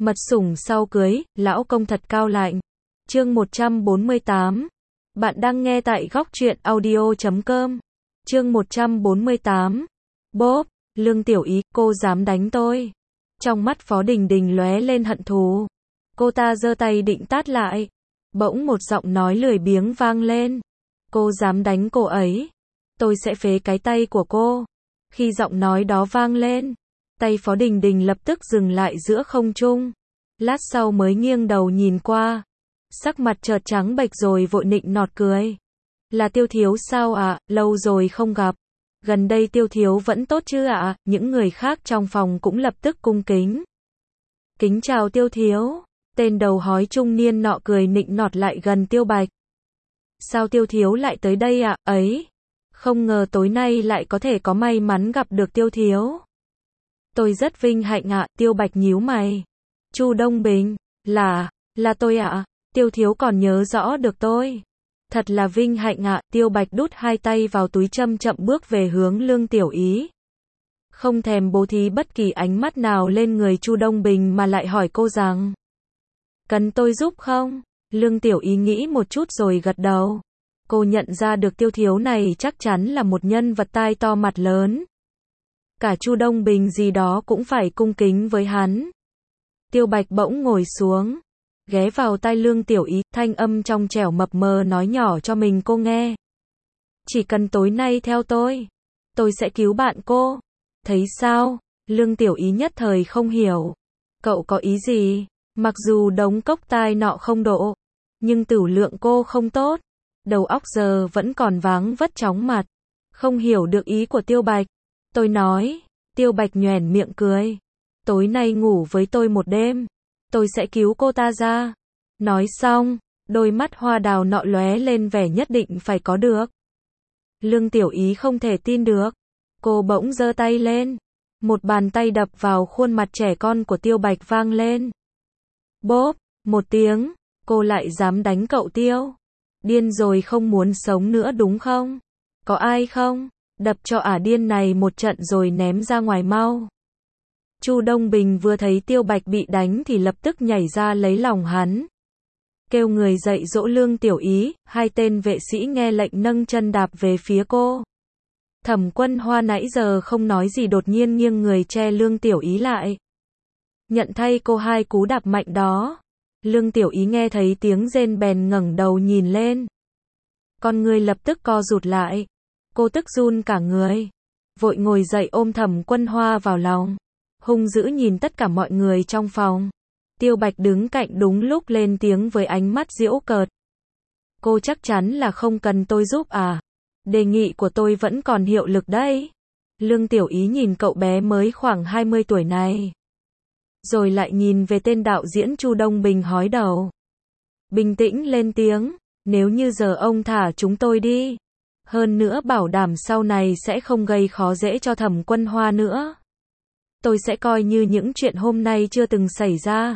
Mật sủng sau cưới, lão công thật cao lạnh. Chương 148. Bạn đang nghe tại góc truyện audio.com. Chương 148. Bốp, Lương Tiểu Ý, cô dám đánh tôi. Trong mắt Phó Đình Đình lóe lên hận thù. Cô ta giơ tay định tát lại. Bỗng một giọng nói lười biếng vang lên. Cô dám đánh cô ấy. Tôi sẽ phế cái tay của cô. Khi giọng nói đó vang lên, tay Phó Đình Đình lập tức dừng lại giữa không trung. Lát sau mới nghiêng đầu nhìn qua. Sắc mặt chợt trắng bệch rồi vội nịnh nọt cười. Là Tiêu Thiếu sao ạ, lâu rồi không gặp. Gần đây Tiêu Thiếu vẫn tốt chứ ạ, những người khác trong phòng cũng lập tức cung kính. Kính chào Tiêu Thiếu. Tên đầu hói trung niên nọ cười nịnh nọt lại gần Tiêu Bạch. Sao Tiêu Thiếu lại tới đây ạ, ấy? Không ngờ tối nay lại có thể có may mắn gặp được Tiêu Thiếu. Tôi rất vinh hạnh ạ, Tiêu Bạch nhíu mày. Chu Đông Bình, là tôi ạ, Tiêu Thiếu còn nhớ rõ được tôi. Thật là vinh hạnh ạ, Tiêu Bạch đút hai tay vào túi chậm chậm bước về hướng Lương Tiểu Ý. Không thèm bố thí bất kỳ ánh mắt nào lên người Chu Đông Bình mà lại hỏi cô rằng: cần tôi giúp không? Lương Tiểu Ý nghĩ một chút rồi gật đầu. Cô nhận ra được Tiêu Thiếu này chắc chắn là một nhân vật tai to mặt lớn. Cả Chu Đông Bình gì đó cũng phải cung kính với hắn. Tiêu Bạch bỗng ngồi xuống, ghé vào tai Lương Tiểu Ý, thanh âm trong trẻo mập mờ nói nhỏ cho mình cô nghe. Chỉ cần tối nay theo tôi sẽ cứu bạn cô. Thấy sao? Lương Tiểu Ý nhất thời không hiểu. Cậu có ý gì? Mặc dù đống cốc tai nọ không độ, nhưng tửu lượng cô không tốt. Đầu óc giờ vẫn còn váng vất chóng mặt. Không hiểu được ý của Tiêu Bạch. Tôi nói. Tiêu Bạch nhoẻn miệng cười. Tối nay ngủ với tôi một đêm. Tôi sẽ cứu cô ta ra. Nói xong, đôi mắt hoa đào nọ lóe lên vẻ nhất định phải có được. Lương Tiểu Ý không thể tin được. Cô bỗng giơ tay lên. Một bàn tay đập vào khuôn mặt trẻ con của Tiêu Bạch vang lên. Bốp, một tiếng. Cô lại dám đánh cậu Tiêu. Điên rồi không muốn sống nữa đúng không? Có ai không? Đập cho ả điên này một trận rồi ném ra ngoài mau. Chu Đông Bình vừa thấy Tiêu Bạch bị đánh thì lập tức nhảy ra lấy lòng hắn. Kêu người dạy dỗ Lương Tiểu Ý, hai tên vệ sĩ nghe lệnh nâng chân đạp về phía cô. Thẩm Quân Hoa nãy giờ không nói gì đột nhiên nghiêng người che Lương Tiểu Ý lại. Nhận thay cô hai cú đạp mạnh đó. Lương Tiểu Ý nghe thấy tiếng rên bèn ngẩng đầu nhìn lên. Con người lập tức co rụt lại. Cô tức run cả người. Vội ngồi dậy ôm Thẩm Quân Hoa vào lòng. Hung dữ nhìn tất cả mọi người trong phòng. Tiêu Bạch đứng cạnh đúng lúc lên tiếng với ánh mắt giễu cợt. Cô chắc chắn là không cần tôi giúp à? Đề nghị của tôi vẫn còn hiệu lực đấy. Lương Tiểu Ý nhìn cậu bé mới khoảng 20 tuổi này. Rồi lại nhìn về tên đạo diễn Chu Đông Bình hói đầu. Bình tĩnh lên tiếng. Nếu như giờ ông thả chúng tôi đi. Hơn nữa bảo đảm sau này sẽ không gây khó dễ cho Thẩm Quân Hoa nữa. Tôi sẽ coi như những chuyện hôm nay chưa từng xảy ra.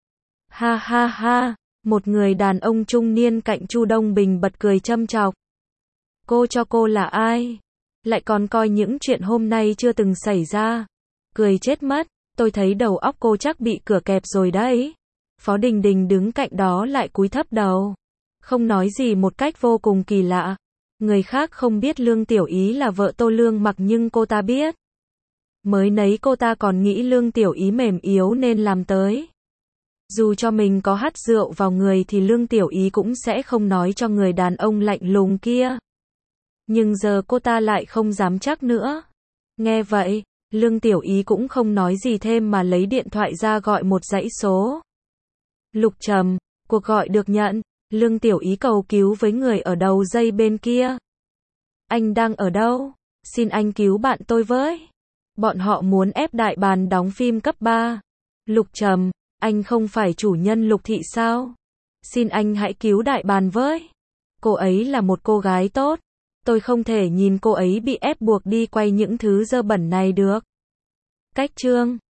Ha ha ha, một người đàn ông trung niên cạnh Chu Đông Bình bật cười châm chọc. Cô cho cô là ai? Lại còn coi những chuyện hôm nay chưa từng xảy ra. Cười chết mất, tôi thấy đầu óc cô chắc bị cửa kẹp rồi đấy. Phó Đình Đình đứng cạnh đó lại cúi thấp đầu. Không nói gì một cách vô cùng kỳ lạ. Người khác không biết Lương Tiểu Ý là vợ Tô Lương Mặc nhưng cô ta biết. Mới nấy cô ta còn nghĩ Lương Tiểu Ý mềm yếu nên làm tới. Dù cho mình có hắt rượu vào người thì Lương Tiểu Ý cũng sẽ không nói cho người đàn ông lạnh lùng kia. Nhưng giờ cô ta lại không dám chắc nữa. Nghe vậy, Lương Tiểu Ý cũng không nói gì thêm mà lấy điện thoại ra gọi một dãy số. Lục Trầm, cuộc gọi được nhận. Lương Tiểu Ý cầu cứu với người ở đầu dây bên kia. Anh đang ở đâu? Xin anh cứu bạn tôi với. Bọn họ muốn ép Đại Bàng đóng phim cấp 3. Lục Trầm, anh không phải chủ nhân Lục Thị sao? Xin anh hãy cứu Đại Bàng với. Cô ấy là một cô gái tốt. Tôi không thể nhìn cô ấy bị ép buộc đi quay những thứ dơ bẩn này được. Cách chương